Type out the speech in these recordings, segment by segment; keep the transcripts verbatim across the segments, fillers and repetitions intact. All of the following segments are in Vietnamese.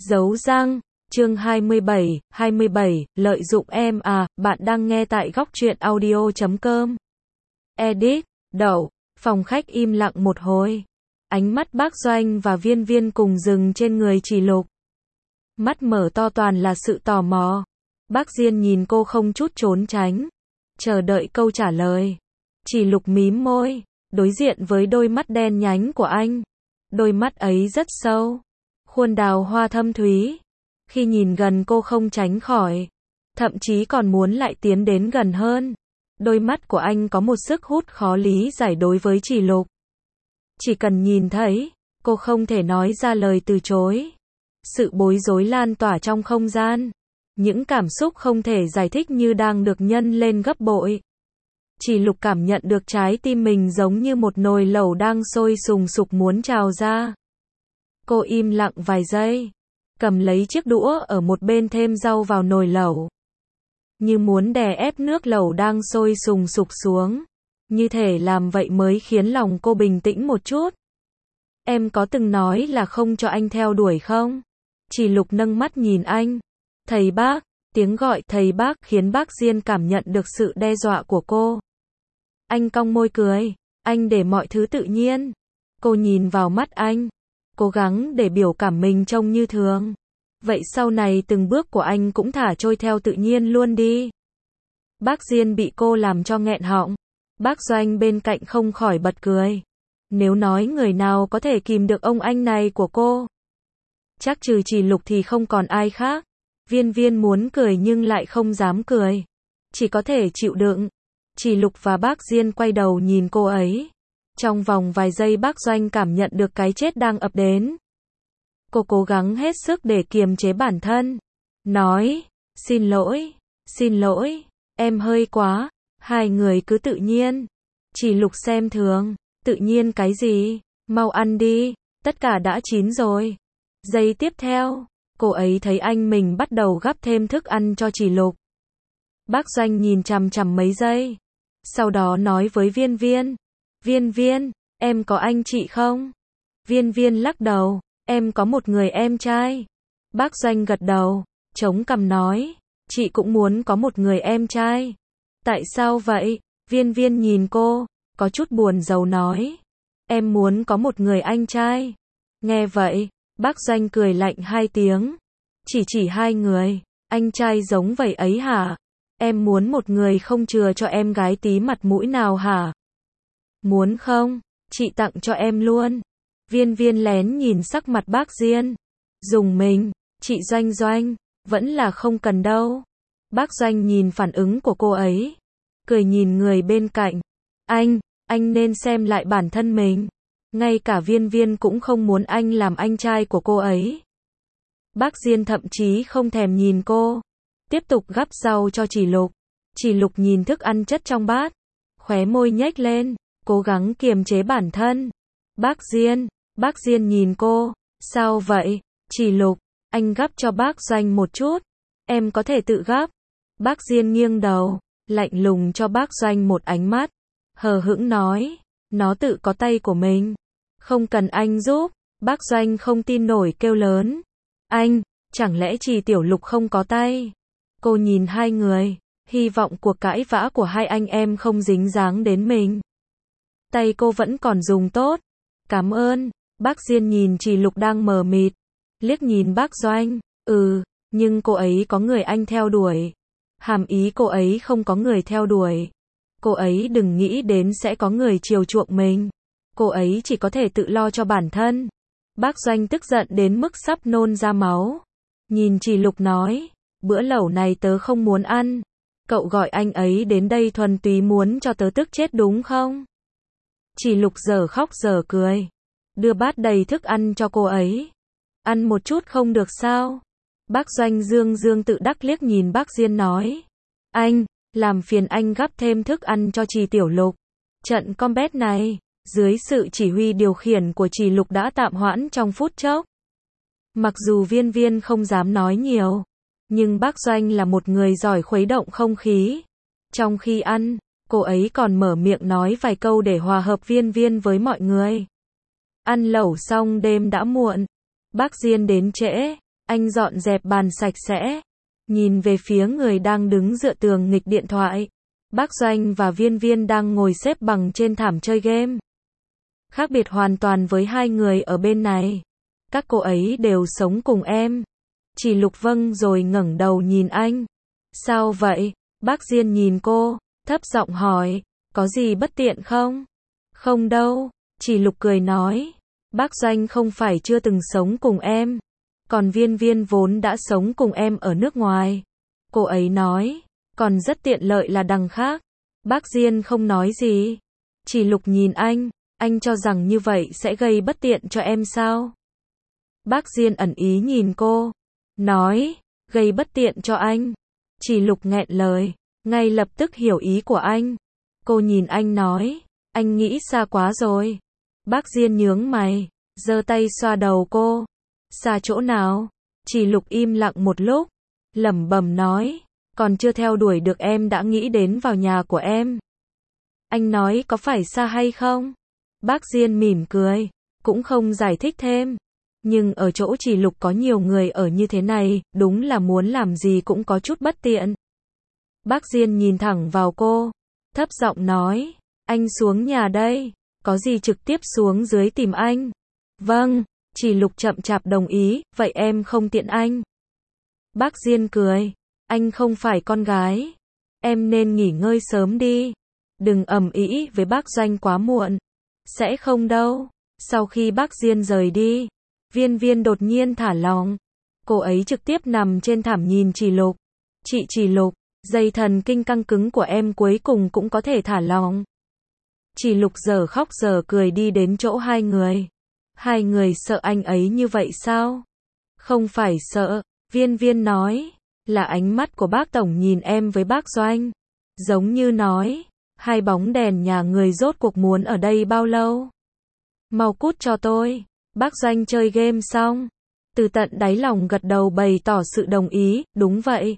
Giấu răng, chương hai mươi bảy, hai mươi bảy, lợi dụng em à, bạn đang nghe tại góc truyện audio chấm com. Edit, đậu, phòng khách im lặng một hồi. Ánh mắt bác Doanh và Viên Viên cùng dừng trên người Chỉ Lục. Mắt mở to toàn là sự tò mò. Bác Diên nhìn cô không chút trốn tránh, chờ đợi câu trả lời. Chỉ Lục mím môi, đối diện với đôi mắt đen nhánh của anh. Đôi mắt ấy rất sâu, khuôn đào hoa thâm thúy. Khi nhìn gần cô không tránh khỏi, thậm chí còn muốn lại tiến đến gần hơn. Đôi mắt của anh có một sức hút khó lý giải đối với Chỉ Lục. Chỉ cần nhìn thấy, cô không thể nói ra lời từ chối. Sự bối rối lan tỏa trong không gian. Những cảm xúc không thể giải thích như đang được nhân lên gấp bội. Chỉ Lục cảm nhận được trái tim mình giống như một nồi lẩu đang sôi sùng sục muốn trào ra. Cô im lặng vài giây, cầm lấy chiếc đũa ở một bên thêm rau vào nồi lẩu. Như muốn đè ép nước lẩu đang sôi sùng sục xuống. Như thể làm vậy mới khiến lòng cô bình tĩnh một chút. Em có từng nói là không cho anh theo đuổi không? Chỉ Lục nâng mắt nhìn anh. Thầy bác, tiếng gọi thầy bác khiến bác Diên cảm nhận được sự đe dọa của cô. Anh cong môi cười, anh để mọi thứ tự nhiên. Cô nhìn vào mắt anh, cố gắng để biểu cảm mình trông như thường. Vậy sau này từng bước của anh cũng thả trôi theo tự nhiên luôn đi. Bác Diên bị cô làm cho nghẹn họng. Bác Doanh bên cạnh không khỏi bật cười. Nếu nói người nào có thể kìm được ông anh này của cô, chắc trừ Chỉ Lục thì không còn ai khác. Viên Viên muốn cười nhưng lại không dám cười, chỉ có thể chịu đựng. Chỉ Lục và bác Diên quay đầu nhìn cô ấy. Trong vòng vài giây bác Doanh cảm nhận được cái chết đang ập đến. Cô cố gắng hết sức để kiềm chế bản thân. Nói, xin lỗi, xin lỗi, em hơi quá. Hai người cứ tự nhiên. Chỉ Lục xem thường, tự nhiên cái gì, mau ăn đi, tất cả đã chín rồi. Giây tiếp theo, cô ấy thấy anh mình bắt đầu gắp thêm thức ăn cho Chỉ Lục. Bác Doanh nhìn chằm chằm mấy giây, sau đó nói với Viên Viên. Viên Viên, em có anh chị không? Viên Viên lắc đầu, em có một người em trai. Bác Doanh gật đầu, chống cằm nói, chị cũng muốn có một người em trai. Tại sao vậy? Viên Viên nhìn cô, có chút buồn rầu nói. Em muốn có một người anh trai. Nghe vậy, bác Doanh cười lạnh hai tiếng. Chỉ chỉ hai người, anh trai giống vậy ấy hả? Em muốn một người không chừa cho em gái tí mặt mũi nào hả? Muốn không? Chị tặng cho em luôn. Viên Viên lén nhìn sắc mặt bác Diên. Dùng mình, chị Doanh Doanh, vẫn là không cần đâu. Bác Doanh nhìn phản ứng của cô ấy, cười nhìn người bên cạnh. Anh, anh nên xem lại bản thân mình. Ngay cả Viên Viên cũng không muốn anh làm anh trai của cô ấy. Bác Diên thậm chí không thèm nhìn cô, tiếp tục gắp rau cho Chỉ Lục. Chỉ Lục nhìn thức ăn chất trong bát, khóe môi nhếch lên, cố gắng kiềm chế bản thân. Bác Diên, bác Diên nhìn cô, sao vậy? Chỉ Lục, anh gắp cho bác Doanh một chút, em có thể tự gắp. Bác Diên nghiêng đầu, lạnh lùng cho bác Doanh một ánh mắt, hờ hững nói, nó tự có tay của mình, không cần anh giúp. Bác Doanh không tin nổi kêu lớn, anh, chẳng lẽ chỉ Tiểu Lục không có tay? Cô nhìn hai người, hy vọng cuộc cãi vã của hai anh em không dính dáng đến mình. Tay cô vẫn còn dùng tốt. Cảm ơn. Bác Diên nhìn Chỉ Lục đang mờ mịt, liếc nhìn bác Doanh, ừ, nhưng cô ấy có người anh theo đuổi. Hàm ý cô ấy không có người theo đuổi. Cô ấy đừng nghĩ đến sẽ có người chiều chuộng mình. Cô ấy chỉ có thể tự lo cho bản thân. Bác Doanh tức giận đến mức sắp nôn ra máu. Nhìn Chỉ Lục nói, bữa lẩu này tớ không muốn ăn. Cậu gọi anh ấy đến đây thuần túy muốn cho tớ tức chết đúng không? Chỉ Lục giờ khóc giờ cười, đưa bát đầy thức ăn cho cô ấy. Ăn một chút không được sao? Bác Doanh dương dương tự đắc liếc nhìn bác Diên nói. Anh, làm phiền anh gắp thêm thức ăn cho Chỉ Tiểu Lục. Trận combat này, dưới sự chỉ huy điều khiển của Chỉ Lục đã tạm hoãn trong phút chốc. Mặc dù Viên Viên không dám nói nhiều, nhưng bác Doanh là một người giỏi khuấy động không khí. Trong khi ăn, cô ấy còn mở miệng nói vài câu để hòa hợp Viên Viên với mọi người. Ăn lẩu xong đêm đã muộn. Bác Diên đến trễ, Anh dọn dẹp bàn sạch sẽ, nhìn về phía người đang đứng dựa tường nghịch điện thoại. Bác Doanh và Viên Viên đang ngồi xếp bằng trên thảm chơi game. Khác biệt hoàn toàn với hai người ở bên này. Các cô ấy đều sống cùng em. Chỉ Lục vâng rồi ngẩng đầu nhìn anh. Sao vậy? Bác Diên nhìn cô, thấp giọng hỏi, có gì bất tiện không? Không đâu, Chỉ Lục cười nói. Bác Doanh không phải chưa từng sống cùng em. Còn Viên Viên vốn đã sống cùng em ở nước ngoài. Cô ấy nói, còn rất tiện lợi là đằng khác. Bác Diên không nói gì. Chỉ Lục nhìn anh, anh cho rằng như vậy sẽ gây bất tiện cho em sao? Bác Diên ẩn ý nhìn cô, nói, gây bất tiện cho anh. Chỉ Lục nghẹn lời, ngay lập tức hiểu ý của anh. Cô nhìn anh nói, anh nghĩ xa quá rồi. Bác Diên nhướng mày, giơ tay xoa đầu cô. Xa chỗ nào? Chỉ Lục im lặng một lúc, lẩm bẩm nói, còn chưa theo đuổi được em đã nghĩ đến vào nhà của em. Anh nói có phải xa hay không? Bác Diên mỉm cười, cũng không giải thích thêm. Nhưng ở chỗ Chỉ Lục có nhiều người ở như thế này, đúng là muốn làm gì cũng có chút bất tiện. Bác Diên nhìn thẳng vào cô, thấp giọng nói, anh xuống nhà đây, có gì trực tiếp xuống dưới tìm anh. Vâng, Chỉ Lục chậm chạp đồng ý, vậy em không tiện anh. Bác Diên cười, anh không phải con gái, em nên nghỉ ngơi sớm đi. Đừng ầm ĩ với bác Doanh quá muộn. Sẽ không đâu. Sau khi bác Diên rời đi, Viên Viên đột nhiên thả lỏng. Cô ấy trực tiếp nằm trên thảm nhìn Chỉ Lục. Chị Chỉ Lục, dây thần kinh căng cứng của em cuối cùng cũng có thể thả lỏng. Chỉ Lục giờ khóc giờ cười đi đến chỗ hai người. Hai người sợ anh ấy như vậy sao? Không phải sợ, Viên Viên nói, là ánh mắt của bác Tổng nhìn em với bác Doanh. Giống như nói, hai bóng đèn nhà người rốt cuộc muốn ở đây bao lâu? Mau cút cho tôi. Bác Doanh chơi game xong, từ tận đáy lòng gật đầu bày tỏ sự đồng ý, đúng vậy.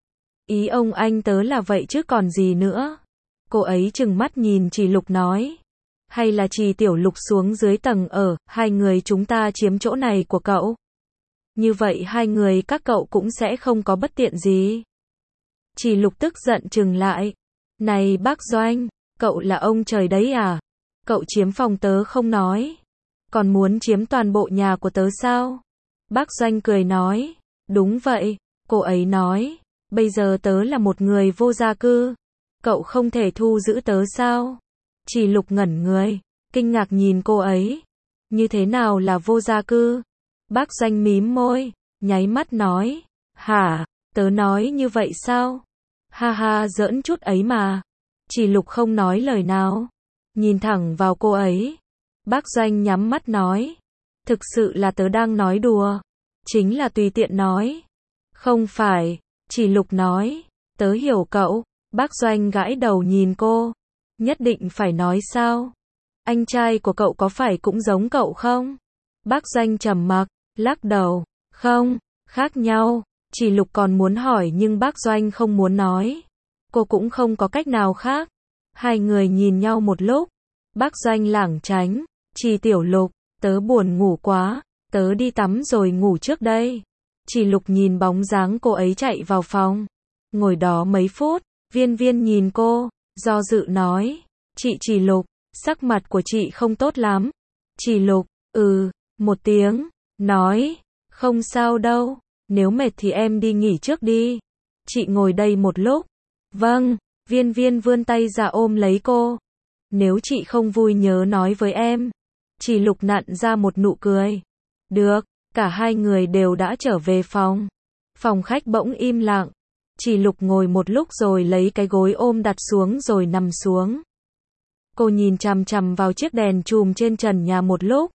Ý ông anh tớ là vậy chứ còn gì nữa. Cô ấy trừng mắt nhìn Chỉ Lục nói, hay là Chỉ Tiểu Lục xuống dưới tầng ở, hai người chúng ta chiếm chỗ này của cậu. Như vậy hai người các cậu cũng sẽ không có bất tiện gì. Chỉ Lục tức giận trừng lại, này bác Doanh, cậu là ông trời đấy à? Cậu chiếm phòng tớ không nói, còn muốn chiếm toàn bộ nhà của tớ sao? Bác Doanh cười nói, đúng vậy. Cô ấy nói, bây giờ tớ là một người vô gia cư, cậu không thể thu giữ tớ sao? Chỉ Lục ngẩn người, kinh ngạc nhìn cô ấy. Như thế nào là vô gia cư? Bác Doanh mím môi, nháy mắt nói, hả, tớ nói như vậy sao? Ha ha, giỡn chút ấy mà. Chỉ Lục không nói lời nào, nhìn thẳng vào cô ấy. Bác Doanh nhắm mắt nói, thực sự là tớ đang nói đùa, chính là tùy tiện nói. Không phải, Chỉ Lục nói, tớ hiểu cậu. Bác Doanh gãi đầu nhìn cô, nhất định phải nói sao? Anh trai của cậu có phải cũng giống cậu không? Bác Doanh trầm mặc, lắc đầu, không, khác nhau. Chỉ Lục còn muốn hỏi nhưng bác Doanh không muốn nói. Cô cũng không có cách nào khác. Hai người nhìn nhau một lúc. Bác Doanh lảng tránh, Chỉ Tiểu Lục, tớ buồn ngủ quá, tớ đi tắm rồi ngủ trước đây. Chỉ Lục nhìn bóng dáng cô ấy chạy vào phòng, ngồi đó mấy phút. Viên Viên nhìn cô, do dự nói, chị Chỉ Lục, sắc mặt của chị không tốt lắm. Chỉ Lục, ừ, một tiếng, nói, không sao đâu, nếu mệt thì em đi nghỉ trước đi. Chị ngồi đây một lúc. Vâng, Viên Viên vươn tay ra ôm lấy cô. Nếu chị không vui nhớ nói với em. Chỉ Lục nặn ra một nụ cười. Được, cả hai người đều đã trở về phòng. Phòng khách bỗng im lặng. Chỉ Lục ngồi một lúc rồi lấy cái gối ôm đặt xuống rồi nằm xuống. Cô nhìn chằm chằm vào chiếc đèn chùm trên trần nhà một lúc.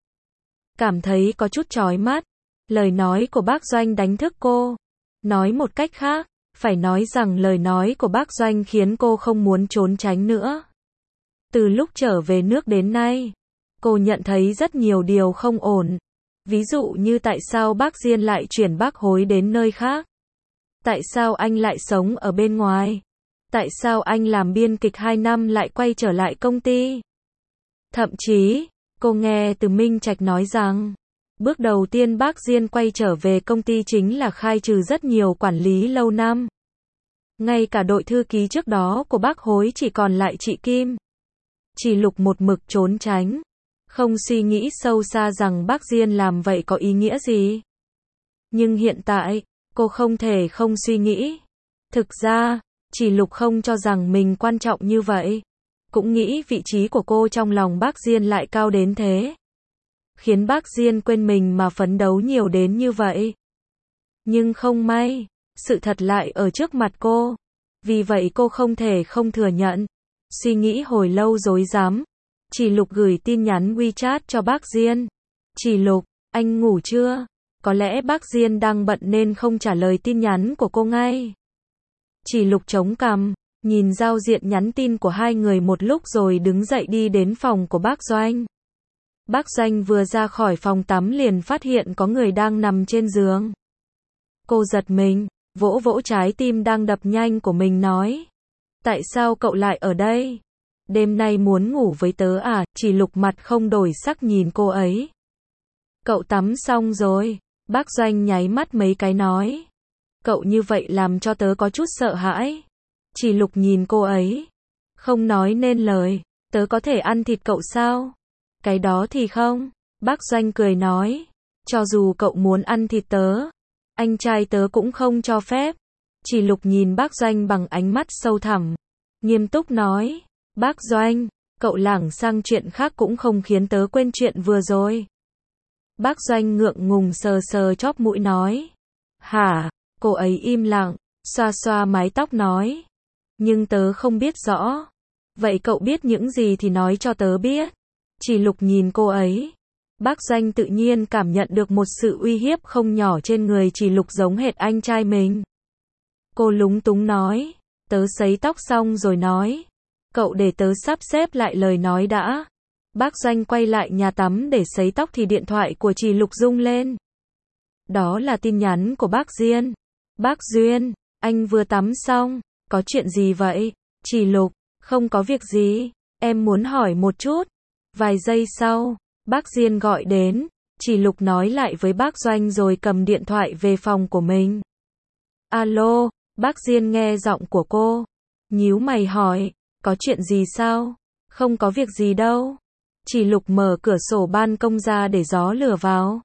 Cảm thấy có chút chói mắt. Lời nói của bác Doanh đánh thức cô. Nói một cách khác, phải nói rằng lời nói của bác Doanh khiến cô không muốn trốn tránh nữa. Từ lúc trở về nước đến nay, cô nhận thấy rất nhiều điều không ổn. Ví dụ như tại sao bác Diên lại chuyển bác Hối đến nơi khác? Tại sao anh lại sống ở bên ngoài? Tại sao anh làm biên kịch hai năm lại quay trở lại công ty? Thậm chí, cô nghe từ Minh Trạch nói rằng, Bước đầu tiên bác Diên quay trở về công ty chính là khai trừ rất nhiều quản lý lâu năm. Ngay cả đội thư ký trước đó của bác Hối chỉ còn lại chị Kim. Chỉ Lục một mực trốn tránh, không suy nghĩ sâu xa rằng bác Diên làm vậy có ý nghĩa gì. Nhưng hiện tại, cô không thể không suy nghĩ. Thực ra, Chỉ Lục không cho rằng mình quan trọng như vậy. Cũng nghĩ vị trí của cô trong lòng bác Diên lại cao đến thế. Khiến bác Diên quên mình mà phấn đấu nhiều đến như vậy. Nhưng không may, sự thật lại ở trước mặt cô. Vì vậy cô không thể không thừa nhận. Suy nghĩ hồi lâu rối rắm, Chỉ Lục gửi tin nhắn WeChat cho bác Diên. Chỉ Lục, anh ngủ chưa? Có lẽ bác Diên đang bận nên không trả lời tin nhắn của cô ngay. Chỉ Lục chống cằm, nhìn giao diện nhắn tin của hai người một lúc rồi đứng dậy đi đến phòng của bác Doanh. Bác Doanh vừa ra khỏi phòng tắm liền phát hiện có người đang nằm trên giường. Cô giật mình, vỗ vỗ trái tim đang đập nhanh của mình nói. Tại sao cậu lại ở đây? Đêm nay muốn ngủ với tớ à? Chỉ Lục mặt không đổi sắc nhìn cô ấy. Cậu tắm xong rồi. Bác Doanh nháy mắt mấy cái nói. Cậu như vậy làm cho tớ có chút sợ hãi. Chỉ Lục nhìn cô ấy. Không nói nên lời. Tớ có thể ăn thịt cậu sao? Cái đó thì không. Bác Doanh cười nói. Cho dù cậu muốn ăn thịt tớ, anh trai tớ cũng không cho phép. Chỉ Lục nhìn bác Doanh bằng ánh mắt sâu thẳm. Nghiêm túc nói. Bác Doanh, cậu lảng sang chuyện khác cũng không khiến tớ quên chuyện vừa rồi. Bác Doanh ngượng ngùng sờ sờ chóp mũi nói. Hả? Cô ấy im lặng, xoa xoa mái tóc nói. Nhưng tớ không biết rõ. Vậy cậu biết những gì thì nói cho tớ biết. Chỉ Lục nhìn cô ấy. Bác Doanh tự nhiên cảm nhận được một sự uy hiếp không nhỏ trên người Chỉ Lục giống hệt anh trai mình. Cô lúng túng nói. Tớ sấy tóc xong rồi nói. Cậu để tớ sắp xếp lại lời nói đã. Bác Doanh quay lại nhà tắm để sấy tóc thì điện thoại của Chỉ Lục rung lên. Đó là tin nhắn của bác Diên. Bác Duyên, anh vừa tắm xong. Có chuyện gì vậy? Chỉ Lục, không có việc gì. Em muốn hỏi một chút. Vài giây sau, bác Diên gọi đến. Chỉ Lục nói lại với bác Doanh rồi cầm điện thoại về phòng của mình. Alo, bác Diên nghe giọng của cô. Nhíu mày hỏi. Có chuyện gì sao? Không có việc gì đâu. Chỉ Lục mở cửa sổ ban công ra để gió lừa vào.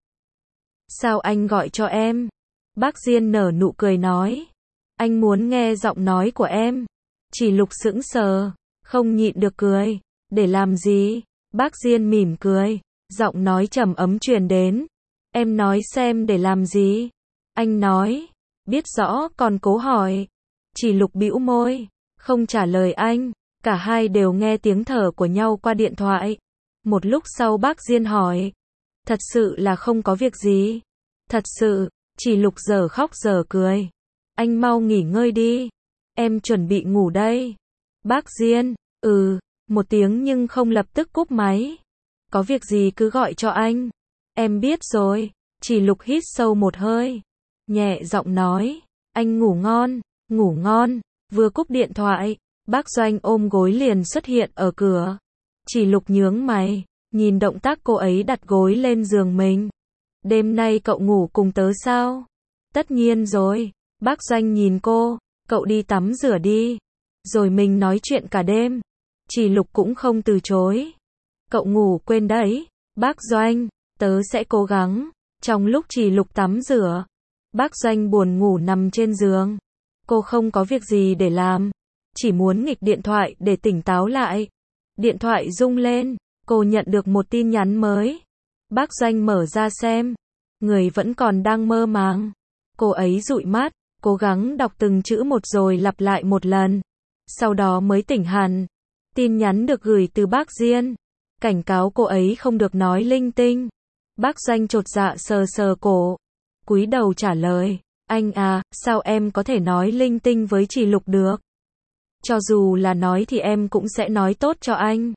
Sao anh gọi cho em? Bác Diên nở nụ cười nói. Anh muốn nghe giọng nói của em. Chỉ Lục sững sờ, không nhịn được cười. Để làm gì? Bác Diên mỉm cười, giọng nói trầm ấm truyền đến. Em nói xem để làm gì? Anh nói. Biết rõ còn cố hỏi. Chỉ Lục bĩu môi, không trả lời anh. Cả hai đều nghe tiếng thở của nhau qua điện thoại. Một lúc sau bác Diên hỏi. Thật sự là không có việc gì. Thật sự, Chỉ Lục giờ khóc giờ cười. Anh mau nghỉ ngơi đi. Em chuẩn bị ngủ đây. Bác Diên, ừ, một tiếng nhưng không lập tức cúp máy. Có việc gì cứ gọi cho anh. Em biết rồi. Chỉ Lục hít sâu một hơi. Nhẹ giọng nói. Anh ngủ ngon, ngủ ngon. Vừa cúp điện thoại, bác Doanh ôm gối liền xuất hiện ở cửa. Chỉ Lục nhướng mày, nhìn động tác cô ấy đặt gối lên giường mình. Đêm nay cậu ngủ cùng tớ sao? Tất nhiên rồi. Bác Doanh nhìn cô. Cậu đi tắm rửa đi. Rồi mình nói chuyện cả đêm. Chỉ Lục cũng không từ chối. Cậu ngủ quên đấy. Bác Doanh, tớ sẽ cố gắng. Trong lúc Chỉ Lục tắm rửa, bác Doanh buồn ngủ nằm trên giường. Cô không có việc gì để làm. Chỉ muốn nghịch điện thoại để tỉnh táo lại. Điện thoại rung lên. Cô nhận được một tin nhắn mới. Bác Doanh mở ra xem. Người vẫn còn đang mơ màng. Cô ấy dụi mắt, cố gắng đọc từng chữ một rồi lặp lại một lần. Sau đó mới tỉnh hẳn. Tin nhắn được gửi từ bác Diên. Cảnh cáo cô ấy không được nói linh tinh. Bác Doanh chột dạ sờ sờ cổ. Cúi đầu trả lời. Anh à, sao em có thể nói linh tinh với Chỉ Lục được? Cho dù là nói thì em cũng sẽ nói tốt cho anh.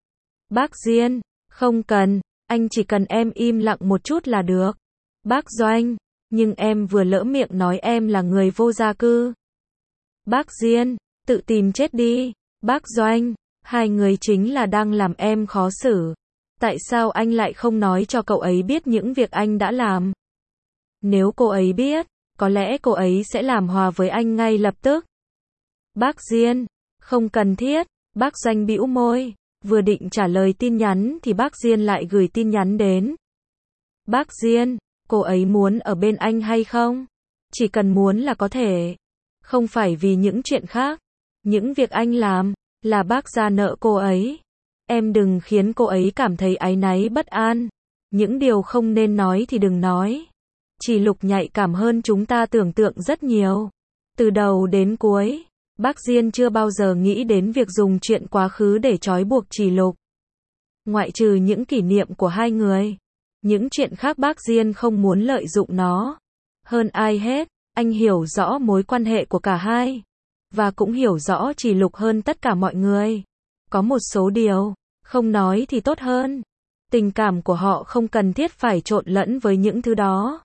Bác Diên, không cần, anh chỉ cần em im lặng một chút là được. Bác Doanh, nhưng em vừa lỡ miệng nói em là người vô gia cư. Bác Diên, tự tìm chết đi. Bác Doanh, hai người chính là đang làm em khó xử. Tại sao anh lại không nói cho cậu ấy biết những việc anh đã làm? Nếu cô ấy biết, có lẽ cô ấy sẽ làm hòa với anh ngay lập tức. Bác Diên, không cần thiết. Bác Doanh bĩu môi, vừa định trả lời tin nhắn thì bác Diên lại gửi tin nhắn đến. Bác Diên, cô ấy muốn ở bên anh hay không? Chỉ cần muốn là có thể. Không phải vì những chuyện khác. Những việc anh làm, là bác ra nợ cô ấy. Em đừng khiến cô ấy cảm thấy áy náy bất an. Những điều không nên nói thì đừng nói. Chỉ Lục nhạy cảm hơn chúng ta tưởng tượng rất nhiều. Từ đầu đến cuối, bác Diên chưa bao giờ nghĩ đến việc dùng chuyện quá khứ để trói buộc Chỉ Lục. Ngoại trừ những kỷ niệm của hai người, những chuyện khác bác Diên không muốn lợi dụng nó. Hơn ai hết, anh hiểu rõ mối quan hệ của cả hai. Và cũng hiểu rõ Chỉ Lục hơn tất cả mọi người. Có một số điều, không nói thì tốt hơn. Tình cảm của họ không cần thiết phải trộn lẫn với những thứ đó.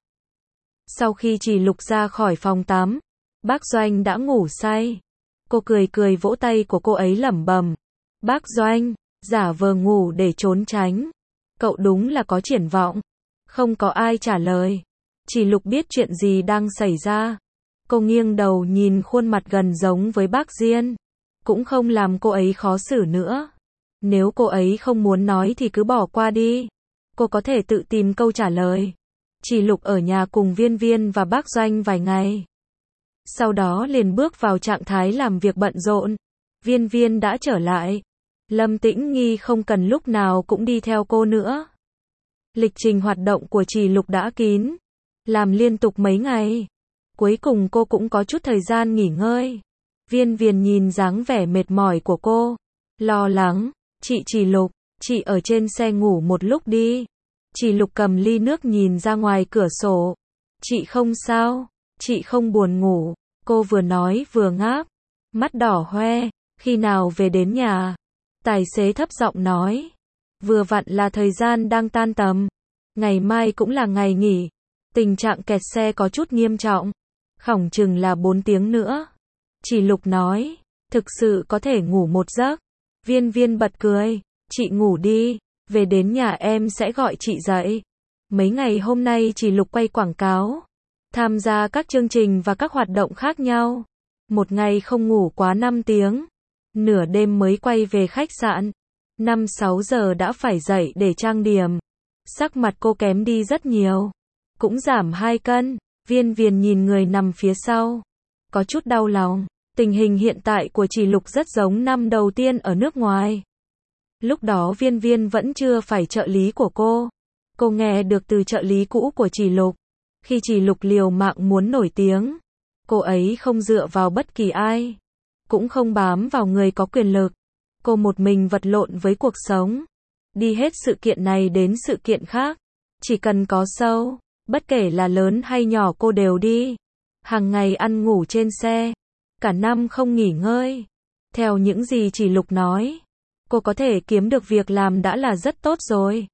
Sau khi Chỉ Lục ra khỏi phòng tắm, bác Doanh đã ngủ say. Cô cười cười vỗ tay của cô ấy lẩm bẩm. Bác Doanh, giả vờ ngủ để trốn tránh. Cậu đúng là có triển vọng. Không có ai trả lời. Chỉ Lục biết chuyện gì đang xảy ra. Cô nghiêng đầu nhìn khuôn mặt gần giống với bác Diên. Cũng không làm cô ấy khó xử nữa. Nếu cô ấy không muốn nói thì cứ bỏ qua đi. Cô có thể tự tìm câu trả lời. Chỉ Lục ở nhà cùng Viên Viên và bác Doanh vài ngày. Sau đó liền bước vào trạng thái làm việc bận rộn. Viên Viên đã trở lại. Lâm Tĩnh Nghi không cần lúc nào cũng đi theo cô nữa. Lịch trình hoạt động của Chỉ Lục đã kín. Làm liên tục mấy ngày. Cuối cùng cô cũng có chút thời gian nghỉ ngơi. Viên Viên nhìn dáng vẻ mệt mỏi của cô. Lo lắng. Chị Chỉ Lục, chị ở trên xe ngủ một lúc đi. Chỉ Lục cầm ly nước nhìn ra ngoài cửa sổ. Chị không sao. Chị không buồn ngủ. Cô vừa nói vừa ngáp. Mắt đỏ hoe. Khi nào về đến nhà? Tài xế thấp giọng nói. Vừa vặn là thời gian đang tan tầm. Ngày mai cũng là ngày nghỉ. Tình trạng kẹt xe có chút nghiêm trọng. Khỏng chừng là bốn tiếng nữa. Chỉ Lục nói. Thực sự có thể ngủ một giấc. Viên Viên bật cười. Chị ngủ đi. Về đến nhà em sẽ gọi chị dậy. Mấy ngày hôm nay Chỉ Lục quay quảng cáo. Tham gia các chương trình và các hoạt động khác nhau. Một ngày không ngủ quá năm tiếng. Nửa đêm mới quay về khách sạn. năm sáu giờ đã phải dậy để trang điểm. Sắc mặt cô kém đi rất nhiều. Cũng giảm hai cân. Viên Viên nhìn người nằm phía sau. Có chút đau lòng. Tình hình hiện tại của Chỉ Lục rất giống năm đầu tiên ở nước ngoài. Lúc đó Viên Viên vẫn chưa phải trợ lý của cô. Cô nghe được từ trợ lý cũ của Chỉ Lục. Khi Chỉ Lục liều mạng muốn nổi tiếng, cô ấy không dựa vào bất kỳ ai. Cũng không bám vào người có quyền lực. Cô một mình vật lộn với cuộc sống. Đi hết sự kiện này đến sự kiện khác. Chỉ cần có show, bất kể là lớn hay nhỏ cô đều đi. Hàng ngày ăn ngủ trên xe. Cả năm không nghỉ ngơi. Theo những gì Chỉ Lục nói, cô có thể kiếm được việc làm đã là rất tốt rồi.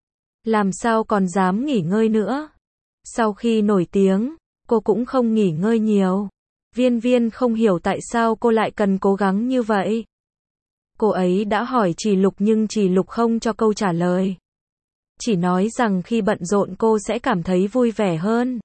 Làm sao còn dám nghỉ ngơi nữa. Sau khi nổi tiếng, cô cũng không nghỉ ngơi nhiều. Viên Viên không hiểu tại sao cô lại cần cố gắng như vậy. Cô ấy đã hỏi Chỉ Lục nhưng Chỉ Lục không cho câu trả lời. Chỉ nói rằng khi bận rộn cô sẽ cảm thấy vui vẻ hơn.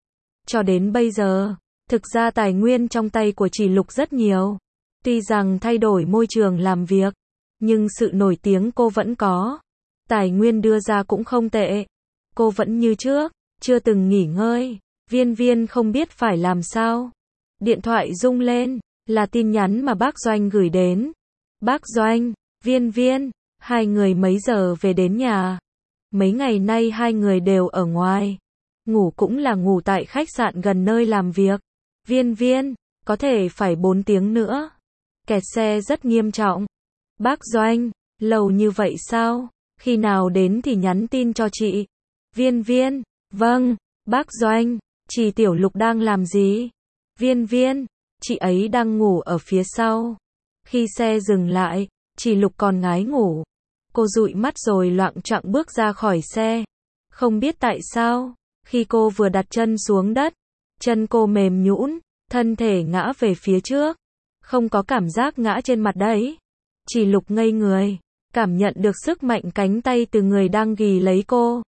Cho đến bây giờ, thực ra tài nguyên trong tay của Chỉ Lục rất nhiều. Tuy rằng thay đổi môi trường làm việc, nhưng sự nổi tiếng cô vẫn có. Tài nguyên đưa ra cũng không tệ. Cô vẫn như trước, chưa từng nghỉ ngơi. Viên Viên không biết phải làm sao. Điện thoại rung lên, là tin nhắn mà bác Doanh gửi đến. Bác Doanh, Viên Viên, hai người mấy giờ về đến nhà? Mấy ngày nay hai người đều ở ngoài. Ngủ cũng là ngủ tại khách sạn gần nơi làm việc. Viên Viên, có thể phải bốn tiếng nữa. Kẹt xe rất nghiêm trọng. Bác Doanh, lâu như vậy sao? Khi nào đến thì nhắn tin cho chị. Viên Viên, vâng, bác Doanh, chị Tiểu Lục đang làm gì? Viên Viên, chị ấy đang ngủ ở phía sau. Khi xe dừng lại, Chỉ Lục còn ngái ngủ. Cô dụi mắt rồi loạng choạng bước ra khỏi xe. Không biết tại sao, khi cô vừa đặt chân xuống đất, chân cô mềm nhũn, thân thể ngã về phía trước. Không có cảm giác ngã trên mặt đấy. Chỉ Lục ngây người. cảm nhận được sức mạnh cánh tay từ người đang ghì lấy cô.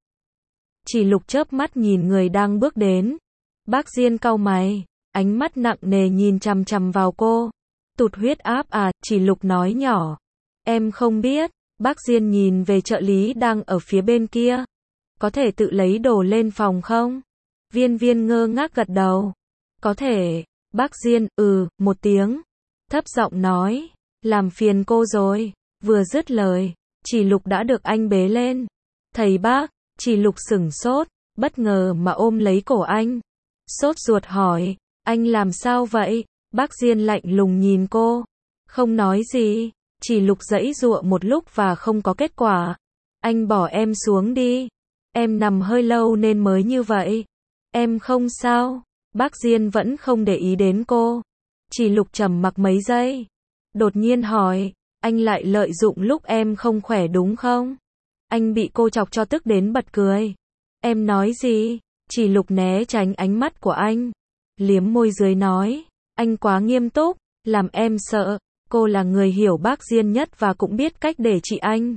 Chỉ Lục chớp mắt nhìn người đang bước đến. Bác Diên cau mày, ánh mắt nặng nề nhìn chằm chằm vào cô. Tụt huyết áp à, Chỉ Lục nói nhỏ. Em không biết. Bác Diên nhìn về trợ lý đang ở phía bên kia. Có thể tự lấy đồ lên phòng không? Viên Viên ngơ ngác gật đầu. Có thể. Bác Diên, ừ, một tiếng. Thấp giọng nói. Làm phiền cô rồi. Vừa dứt lời, Chỉ Lục đã được anh bế lên. Thầy bác, Chỉ Lục sửng sốt, bất ngờ mà ôm lấy cổ anh. Sốt ruột hỏi, anh làm sao vậy? Bác Diên lạnh lùng nhìn cô. Không nói gì. Chỉ Lục giãy giụa một lúc và không có kết quả. Anh bỏ em xuống đi. Em nằm hơi lâu nên mới như vậy. Em không sao. Bác Diên vẫn không để ý đến cô. Chỉ Lục trầm mặc mấy giây. Đột nhiên hỏi, anh lại lợi dụng lúc em không khỏe đúng không? Anh bị cô chọc cho tức đến bật cười. Em nói gì? Chỉ Lục né tránh ánh mắt của anh. Liếm môi dưới nói, anh quá nghiêm túc, làm em sợ. Cô là người hiểu bác Diên nhất và cũng biết cách để trị anh.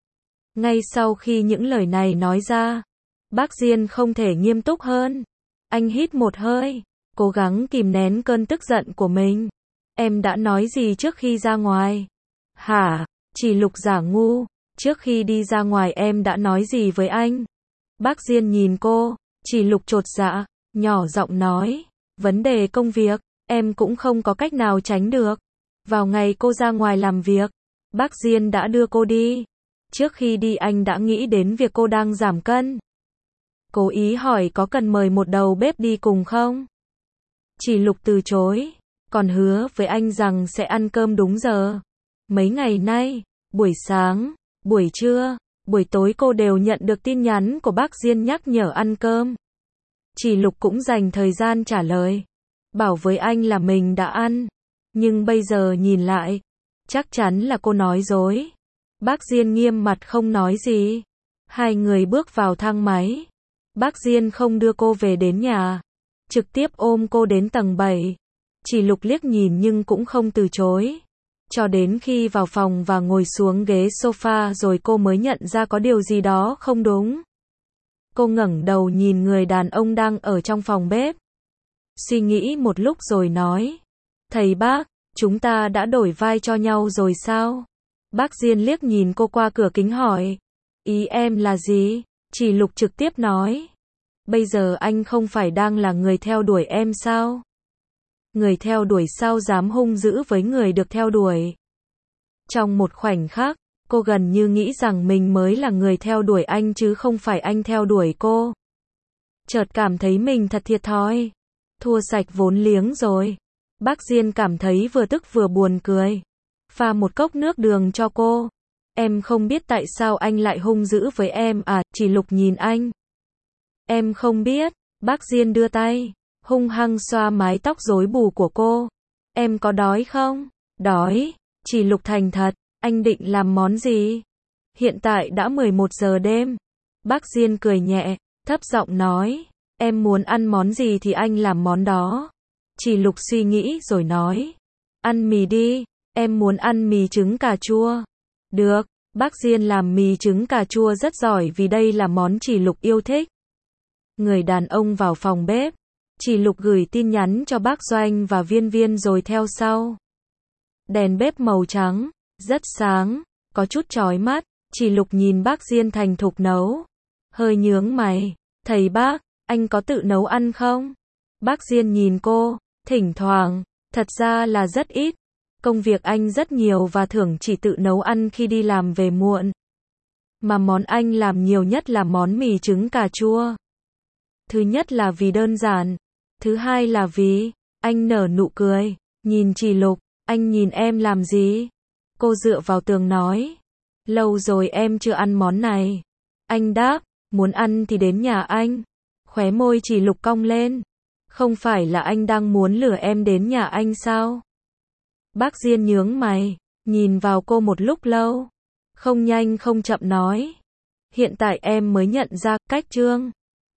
Ngay sau khi những lời này nói ra, bác Diên không thể nghiêm túc hơn. Anh hít một hơi, cố gắng kìm nén cơn tức giận của mình. Em đã nói gì trước khi ra ngoài? Hả? Chỉ Lục giả ngu. Trước khi đi ra ngoài em đã nói gì với anh? Bác Diên nhìn cô. Chỉ Lục chột dạ, nhỏ giọng nói. Vấn đề công việc, em cũng không có cách nào tránh được. Vào ngày cô ra ngoài làm việc, bác Diên đã đưa cô đi. Trước khi đi anh đã nghĩ đến việc cô đang giảm cân. Cố ý hỏi có cần mời một đầu bếp đi cùng không? Chỉ Lục từ chối, còn hứa với anh rằng sẽ ăn cơm đúng giờ. Mấy ngày nay, buổi sáng, buổi trưa, buổi tối cô đều nhận được tin nhắn của bác Diên nhắc nhở ăn cơm. Chỉ Lục cũng dành thời gian trả lời, bảo với anh là mình đã ăn. Nhưng bây giờ nhìn lại, chắc chắn là cô nói dối. Bác Diên nghiêm mặt không nói gì. Hai người bước vào thang máy. Bác Diên không đưa cô về đến nhà, trực tiếp ôm cô đến tầng bảy. Chỉ Lục liếc nhìn nhưng cũng không từ chối. Cho đến khi vào phòng và ngồi xuống ghế sofa rồi cô mới nhận ra có điều gì đó không đúng. Cô ngẩng đầu nhìn người đàn ông đang ở trong phòng bếp. Suy nghĩ một lúc rồi nói. Thầy bác, chúng ta đã đổi vai cho nhau rồi sao? Bác Diên liếc nhìn cô qua cửa kính hỏi. Ý em là gì? Chỉ Lục trực tiếp nói. Bây giờ anh không phải đang là người theo đuổi em sao? Người theo đuổi sao dám hung dữ với người được theo đuổi? Trong một khoảnh khắc, cô gần như nghĩ rằng mình mới là người theo đuổi anh chứ không phải anh theo đuổi cô. Chợt cảm thấy mình thật thiệt thòi. Thua sạch vốn liếng rồi. Bác Diên cảm thấy vừa tức vừa buồn cười. Pha một cốc nước đường cho cô. Em không biết tại sao anh lại hung dữ với em à? Chỉ Lục nhìn anh. Em không biết. Bác Diên đưa tay, hung hăng xoa mái tóc rối bù của cô. Em có đói không? Đói. Chỉ Lục thành thật. Anh định làm món gì? Hiện tại đã mười một giờ đêm. Bác Diên cười nhẹ, thấp giọng nói. Em muốn ăn món gì thì anh làm món đó. Chỉ Lục suy nghĩ rồi nói. Ăn mì đi. Em muốn ăn mì trứng cà chua. Được. Bác Diên làm mì trứng cà chua rất giỏi vì đây là món Chỉ Lục yêu thích. Người đàn ông vào phòng bếp. Chỉ Lục gửi tin nhắn cho bác Doanh và Viên Viên rồi theo sau. Đèn bếp màu trắng, rất sáng, có chút chói mắt. Chỉ Lục nhìn bác Diên thành thục nấu. Hơi nhướng mày. Thầy bác, anh có tự nấu ăn không? Bác Diên nhìn cô. Thỉnh thoảng, thật ra là rất ít. Công việc anh rất nhiều và thường chỉ tự nấu ăn khi đi làm về muộn. Mà món anh làm nhiều nhất là món mì trứng cà chua. Thứ nhất là vì đơn giản. Thứ hai là vì, anh nở nụ cười, nhìn Chỉ Lục, anh nhìn em làm gì? Cô dựa vào tường nói. Lâu rồi em chưa ăn món này. Anh đáp, muốn ăn thì đến nhà anh. Khóe môi Chỉ Lục cong lên. Không phải là anh đang muốn lừa em đến nhà anh sao? Bác Diên nhướng mày, nhìn vào cô một lúc lâu. Không nhanh không chậm nói. Hiện tại em mới nhận ra, cách Trương